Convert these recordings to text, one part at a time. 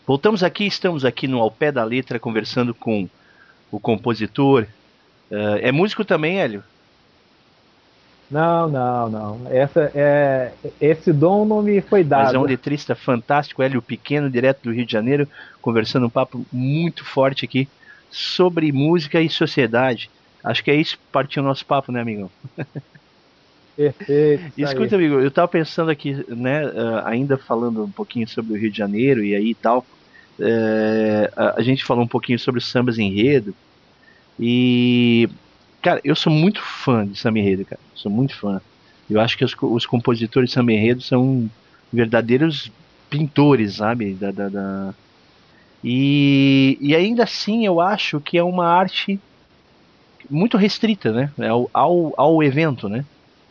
Voltamos aqui, estamos aqui no Ao Pé da Letra, conversando com o compositor. É músico também, Hélio? Não, não, não. Esse dom não me foi Mas é um dado. letrista fantástico, Hélio Pequeno, direto do Rio de Janeiro, conversando um papo muito forte aqui sobre música e sociedade. Acho que é isso que partiu o nosso papo, né, amigão? Perfeito, isso aí. Escuta, amigo, eu tava pensando aqui, né, ainda falando um pouquinho sobre o Rio de Janeiro e aí e tal, a gente falou um pouquinho sobre os sambas enredo e, cara, eu sou muito fã de samba enredo, cara, sou muito fã. Eu acho que os compositores de samba enredo são verdadeiros pintores, sabe, e ainda assim eu acho que é uma arte muito restrita, né, ao evento, né?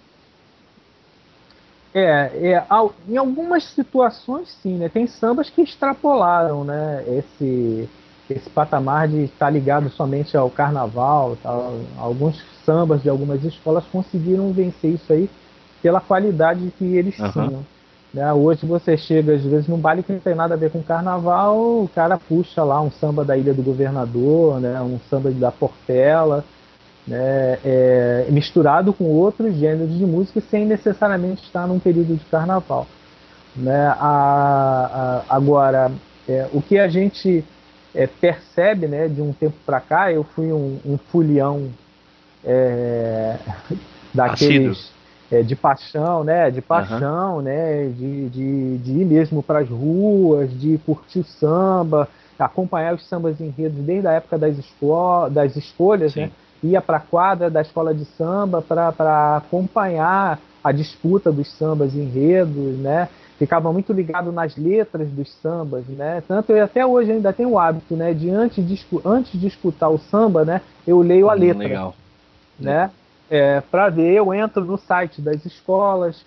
Em algumas situações, sim, né? Tem sambas que extrapolaram, né? Esse patamar de estar ligado somente ao carnaval, tal. Alguns sambas de algumas escolas conseguiram vencer isso aí pela qualidade que eles Aham, tinham. Né? Hoje você chega, às vezes, num baile que não tem nada a ver com carnaval, o cara puxa lá um samba da Ilha do Governador, né? Um samba da Portela, né, misturado com outros gêneros de música sem necessariamente estar num período de carnaval. Né? Agora, o que a gente percebe, né, de um tempo para cá, eu fui um fulião é, assíduo, daqueles de paixão, né, aham, de ir mesmo para as ruas, de curtir o samba, acompanhar os sambas enredos desde a época das escolhas, né, sim. ia para a quadra da escola de samba para acompanhar a disputa dos sambas enredos, né, ficava muito ligado nas letras dos sambas, né, tanto eu até hoje ainda tenho o hábito, né, de antes de escutar o samba, né, eu leio a letra, Legal, né? legal. Para ver, eu entro no site das escolas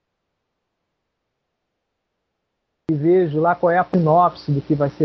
e vejo lá qual é a sinopse do que vai ser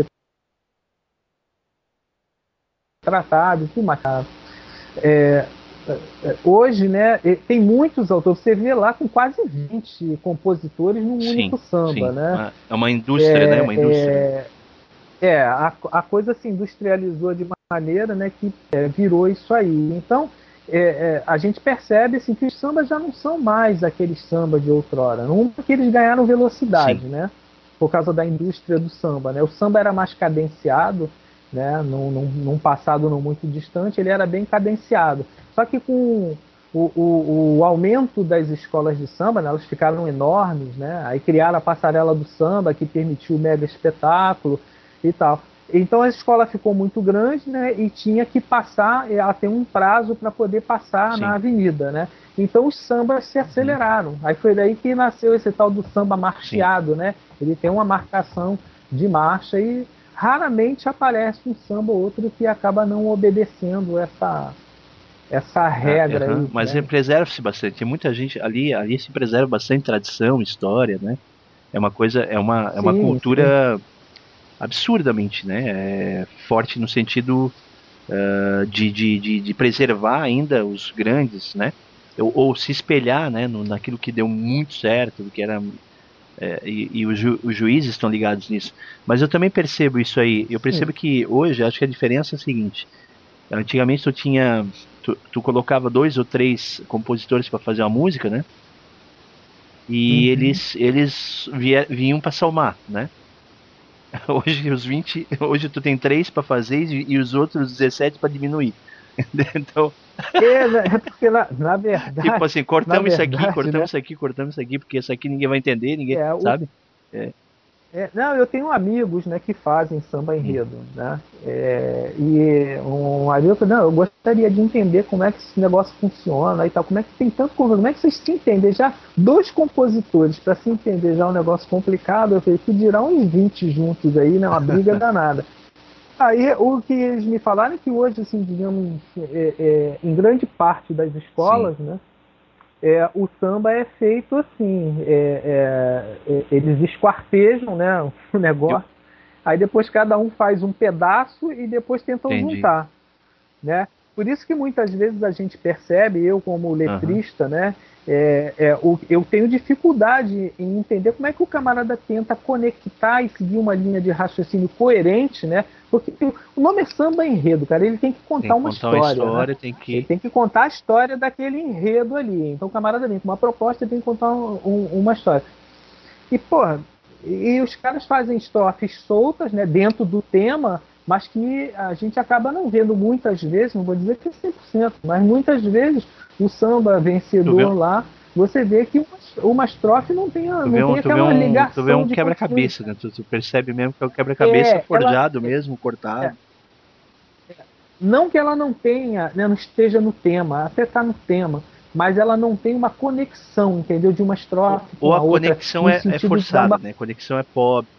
tratado e tudo mais. É, Hoje, né, tem muitos autores, você vê lá com quase 20 compositores num Sim, único samba, sim. né? É uma indústria, né? Uma É, indústria. a coisa se industrializou de maneira, né, que virou isso aí. Então, a gente percebe assim, que os sambas já não são mais aqueles sambas de outrora. Não que eles ganharam Sim. velocidade, né? Por causa da indústria do samba. Né? O samba era mais cadenciado, né? Num passado não muito distante, ele era bem cadenciado. Só que com o aumento das escolas de samba, né, elas ficaram enormes, né? Aí criaram a passarela do samba, que permitiu o mega espetáculo e tal. Então a escola ficou muito grande, né? E tinha que passar, ela tem um prazo para poder passar na Sim. avenida, né? Então os sambas se Uhum. aceleraram. Aí foi daí que nasceu esse tal do samba Sim. marcheado, né? Ele tem uma marcação de marcha e raramente aparece um samba ou outro que acaba não obedecendo essa regra Aham. aí, Mas né? preserva-se bastante. Tem muita gente ali se preserva bastante tradição, história, né? É uma coisa, é uma Sim, sim. cultura absurdamente, né? Forte no sentido de preservar ainda os grandes, né? Ou se espelhar, né? Naquilo que deu muito certo, do que era e os juízes estão ligados nisso. Mas eu também percebo isso aí. Eu Sim. percebo que hoje, acho que a diferença é a seguinte: antigamente tu colocava dois ou três compositores para fazer uma música, né? E Uhum. vinham para somar, né? Hoje hoje tu tem três para fazer e os outros 17 para diminuir. Então, É porque tipo assim, na verdade, né? cortamos isso aqui, cortamos isso aqui, porque isso aqui ninguém vai entender, ninguém, É, o, sabe? É, não, eu tenho amigos, né, que fazem samba hum, enredo, né? E um amigo falou, não, eu gostaria de entender como é que esse negócio funciona e tal, como é que tem tanto, como é que vocês se entendem já dois compositores para se entender já é um negócio complicado, eu falei, que dirá uns 20 juntos aí, né, uma briga danada. Aí o que eles me falaram é que hoje, assim, digamos, em grande parte das sim. escolas, né, o samba é feito assim, eles esquartejam, né, o Eu negócio, aí depois cada um faz um pedaço e depois tentam entendi. juntar, né? Por isso que muitas vezes a gente percebe, eu como Aham, letrista, né, eu tenho dificuldade em entender como é que o camarada tenta conectar e seguir uma linha de raciocínio coerente, né? Porque o nome é samba enredo, cara. Ele tem que contar uma história, né? Ele tem que contar a história daquele enredo ali. Então o camarada vem com uma proposta e tem que contar uma história. E, porra, e os caras fazem estrofes soltas, né, dentro do tema, mas que a gente acaba não vendo muitas vezes, não vou dizer que é 100%, mas muitas vezes o samba vencedor lá, você vê que uma estrofe não tem, aquela ligação. Tu vê um quebra-cabeça, né? Tu percebe mesmo que é um quebra-cabeça forjado mesmo, cortado. Não que ela não tenha, né, não esteja no tema, até está no tema, mas ela não tem uma conexão, entendeu? De uma estrofe com a outra. Ou a conexão é forçada, né? A conexão é pobre.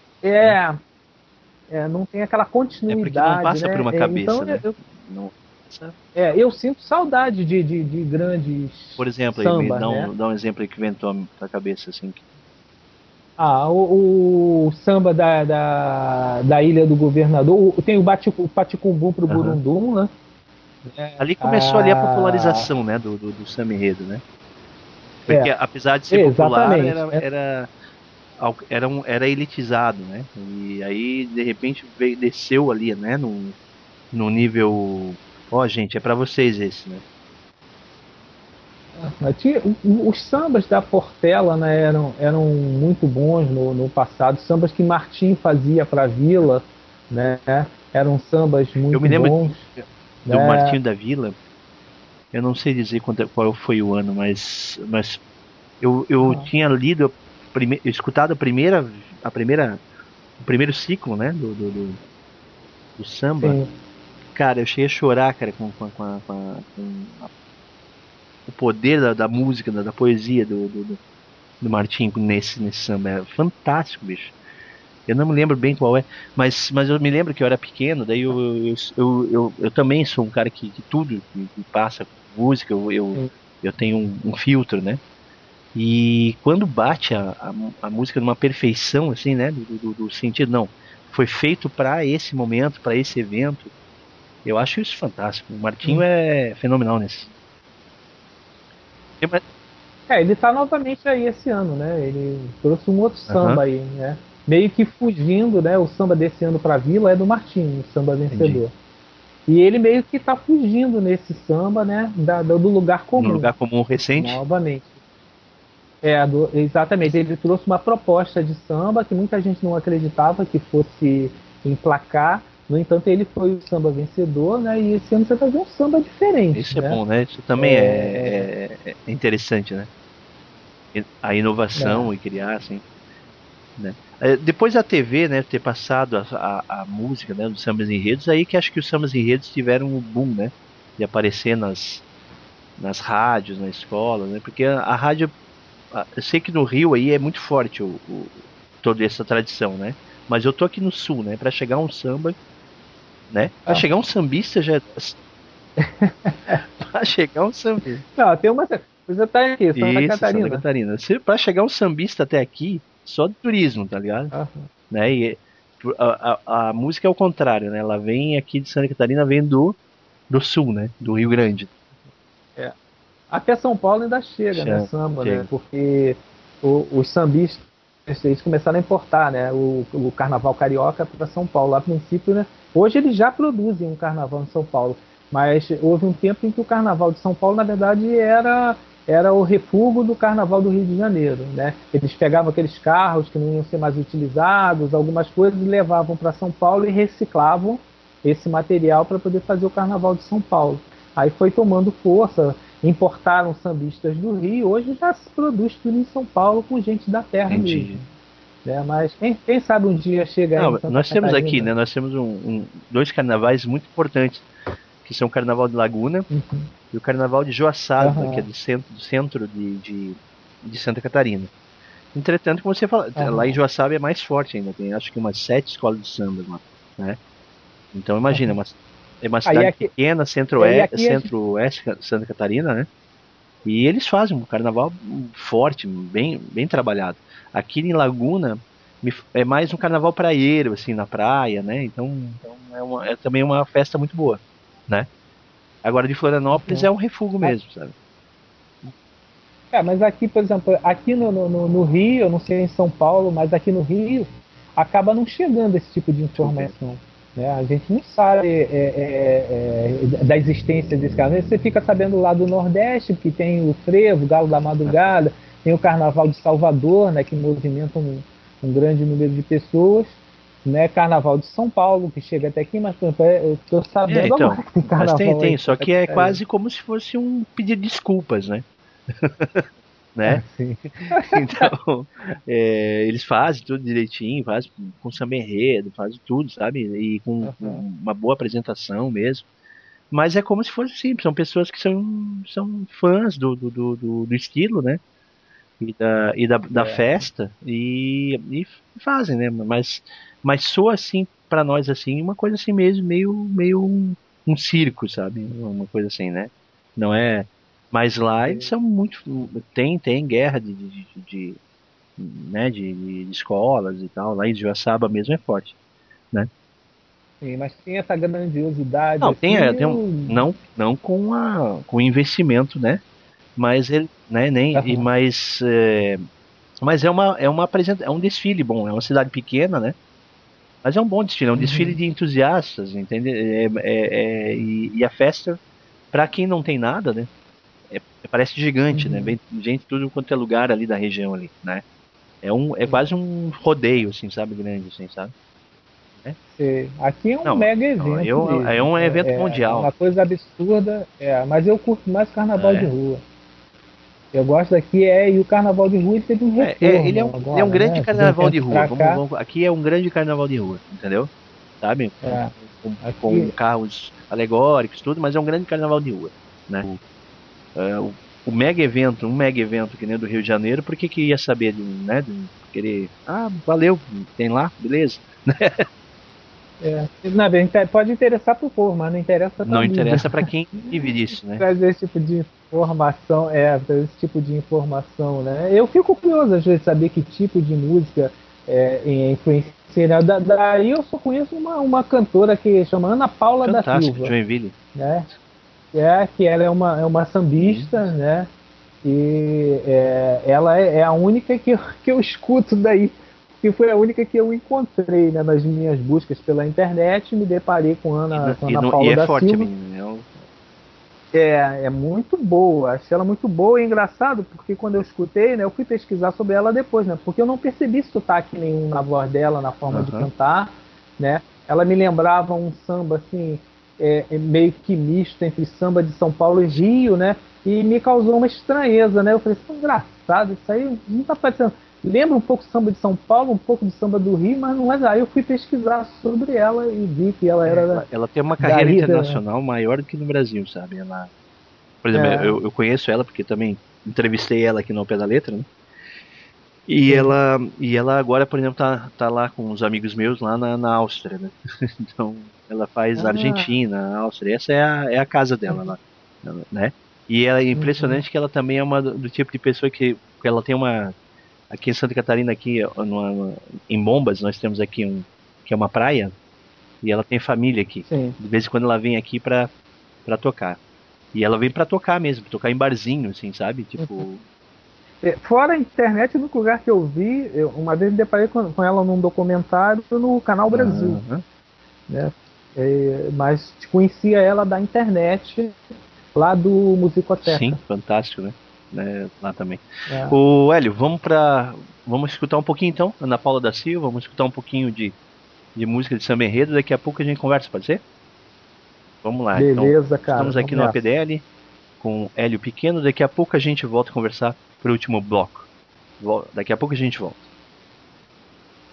Não tem aquela continuidade. Porque não passa por uma cabeça, então, né? Eu sinto saudade de grandes. Por exemplo, samba, dá um exemplo aí que vem na cabeça, assim. O samba da Ilha do Governador, tem o Paticumbum pro Burundum, né? Ali começou ali a popularização, né, do samba enredo, né? Porque apesar de ser popular, era elitizado, né? E aí, de repente, desceu ali, né, no nível... gente, é pra vocês esse, né? Os sambas da Portela, né, eram muito bons no passado. Sambas que Martim fazia para a Vila, né, eram sambas muito bons. Eu me lembro do Martinho da Vila. Eu não sei dizer qual foi o ano, mas eu tinha lido, escutado o primeiro ciclo, né, do samba. Sim. Cara, eu cheguei a chorar, cara, com o poder da música, da poesia do Martinho nesse samba. É fantástico, bicho. Eu não me lembro bem qual é, mas eu me lembro que eu era pequeno, daí eu também sou um cara que tudo que passa música, eu tenho um filtro, né? E quando bate a música numa perfeição, assim, né? Do sentido, não, foi feito para esse momento, para esse evento, eu acho isso fantástico. O Martinho é fenomenal nisso. Ele tá novamente aí esse ano, né? Ele trouxe um outro samba aí, né? Meio que fugindo, né? O samba desse ano pra Vila é do Martinho, o samba vencedor. Entendi. E ele meio que tá fugindo nesse samba, né? Do lugar comum. No lugar comum recente? Novamente. Exatamente. Ele trouxe uma proposta de samba que muita gente não acreditava que fosse emplacar. No entanto, ele foi o samba vencedor, né? E esse ano você vai ver um samba diferente. Isso, né? É bom, né? Isso também é interessante, né? A inovação e criar, assim. Né? Depois da TV, né, ter passado a música, né, dos sambas enredos, aí que acho que os sambas enredos tiveram um boom, né? De aparecer nas rádios, na escola, né? Porque a rádio, eu sei que no Rio aí é muito forte toda essa tradição, né? Mas eu tô aqui no Sul, né? Pra chegar um samba, né? Pra chegar um sambista já... pra chegar um sambista... Não, tem uma... Você tá aqui, Santa Catarina. Santa Catarina. Pra chegar um sambista até aqui, só de turismo, tá ligado? Né? E a música é o contrário, né? Ela vem aqui de Santa Catarina, vem do Sul, né? Do Rio Grande. Até São Paulo ainda chega, né? Samba, né? Porque os sambistas, eles começaram a importar, né? O carnaval carioca para São Paulo. A princípio, né? Hoje eles já produzem um carnaval em São Paulo, mas houve um tempo em que o carnaval de São Paulo, na verdade, era o refúgio do carnaval do Rio de Janeiro, né? Eles pegavam aqueles carros que não iam ser mais utilizados, algumas coisas, e levavam para São Paulo e reciclavam esse material para poder fazer o carnaval de São Paulo. Aí foi tomando força, importaram sambistas do Rio, hoje já se produz tudo em São Paulo com gente da terra mesmo. Né? Mas quem sabe um dia chega aí. Nós temos aqui, né? Nós temos dois carnavais muito importantes, que são o Carnaval de Laguna e o Carnaval de Joaçaba, que é do centro de Santa Catarina. Entretanto, como você fala, lá em Joaçaba é mais forte ainda, tem acho que umas 7 escolas de samba lá, né? Então imagina, é uma cidade pequena, centro-oeste Santa Catarina, né? E eles fazem um carnaval forte, bem trabalhado. Aqui em Laguna é mais um carnaval praieiro, assim, na praia, né? Então é também uma festa muito boa, né? Agora de Florianópolis é um refúgio mesmo, sabe? Mas aqui, por exemplo, aqui no Rio, eu não sei em São Paulo, mas aqui no Rio, acaba não chegando esse tipo de Deixa eu ver. informação. Né? A gente não sabe da existência desse carnaval. Você fica sabendo lá do Nordeste, que tem o Frevo, o Galo da Madrugada, tem o Carnaval de Salvador, né, que movimenta um grande número de pessoas. Né, Carnaval de São Paulo, que chega até aqui, mas por exemplo, eu estou sabendo Então, agora que tem mas carnaval tem, aí. só que é quase como se fosse um pedido de desculpas, né? Né? Sim. Então, eles fazem tudo direitinho, fazem com samba enredo, fazem tudo, sabe? E com Uhum. uma boa apresentação mesmo. Mas é como se fosse simples, são pessoas que são fãs do estilo, né? E da festa e fazem, né? Mas soa assim pra nós assim, uma coisa assim mesmo, meio um circo, sabe? Uma coisa assim, né? Não é. Mas lá eles são muito. Tem guerra né, de escolas e tal. Lá em Joaçaba mesmo é forte, né? Sim, mas tem essa grandiosidade Não, assim, não com investimento, né? Mas ele, né, nem, e, Aham. mas é um desfile bom, é uma cidade pequena, né? Mas é um bom desfile, é um desfile Uhum. de entusiastas, entende? E a festa, pra quem não tem nada, né? Parece gigante, né? Uhum. Vem gente de tudo quanto é lugar ali da região ali, né? É quase um rodeio, assim, sabe? Grande, assim, sabe? É? Aqui é um Não, mega não, evento é mesmo. um evento É mundial. uma coisa absurda, mas eu curto mais carnaval de É. rua. Eu gosto daqui e o carnaval de rua ele teve um retorno Ele é um agora, grande né? De um carnaval de tempo rua. pra cá. Aqui é um grande carnaval de rua, entendeu? Sabe? É, Com aqui, carros alegóricos, tudo, mas é um grande carnaval de rua, né? O mega evento, um mega evento que nem o do Rio de Janeiro, por que que ia saber né, de querer, valeu, tem lá, beleza. na verdade, pode interessar pro povo, mas não interessa pra Não mídia. interessa para quem vive disso, né? Trazer esse tipo de informação, trazer esse tipo de informação, né? Eu fico curioso às vezes saber que tipo de música influencia. Né? Daí eu só conheço uma cantora que chama Ana Paula da Fantástico, Silva, Joinville. né? Que ela é uma Uhum. sambista, né? E ela é a única que eu escuto daí, que foi a única que eu encontrei, né, nas minhas buscas pela internet, me deparei com Ana E Paula é da forte a Silva. menina, né? É muito boa, achei ela muito boa e engraçado, porque quando eu escutei, né, eu fui pesquisar sobre ela depois, né, porque eu não percebi sotaque nenhum na voz dela, na forma de Aham. cantar, né, ela me lembrava um samba, assim, meio que misto entre samba de São Paulo e Rio, né, e me causou uma estranheza, né, eu falei, isso é engraçado, isso aí não tá parecendo, lembra um pouco samba de São Paulo, um pouco de samba do Rio, mas não é, aí eu fui pesquisar sobre ela e vi que ela era Ela tem uma carreira daí, internacional maior do que no Brasil, sabe? Ela, por exemplo, é, eu conheço ela porque também entrevistei ela aqui no Ao Pé da Letra, né? sim. E ela agora, por exemplo, tá lá com os amigos meus lá na Áustria, né? Então, ela faz Ah, Argentina, Áustria, essa é a casa dela lá, né? E é uhum. impressionante que ela também é uma do tipo de pessoa que ela tem uma, aqui em Santa Catarina, aqui em Bombas, nós temos aqui que é uma praia, e ela tem família aqui. Sim. De vez em quando ela vem aqui pra tocar. E ela vem pra tocar mesmo, tocar em barzinho, assim, sabe? Tipo, Fora a internet, no lugar que eu vi, uma vez me deparei com ela num documentário no Canal Brasil, aham, né? Mas conhecia ela da internet, lá do sim, Musicoteca. fantástico, né? Lá também. Né? Ô, Hélio, vamos escutar um pouquinho então, Ana Paula da Silva, vamos escutar um pouquinho de música de samba enredo, daqui a pouco a gente conversa, pode ser? Vamos lá, então, Beleza, cara, estamos aqui vamos no nessa. APDL com Hélio Pequeno, daqui a pouco a gente volta a conversar pro último bloco. Daqui a pouco a gente volta.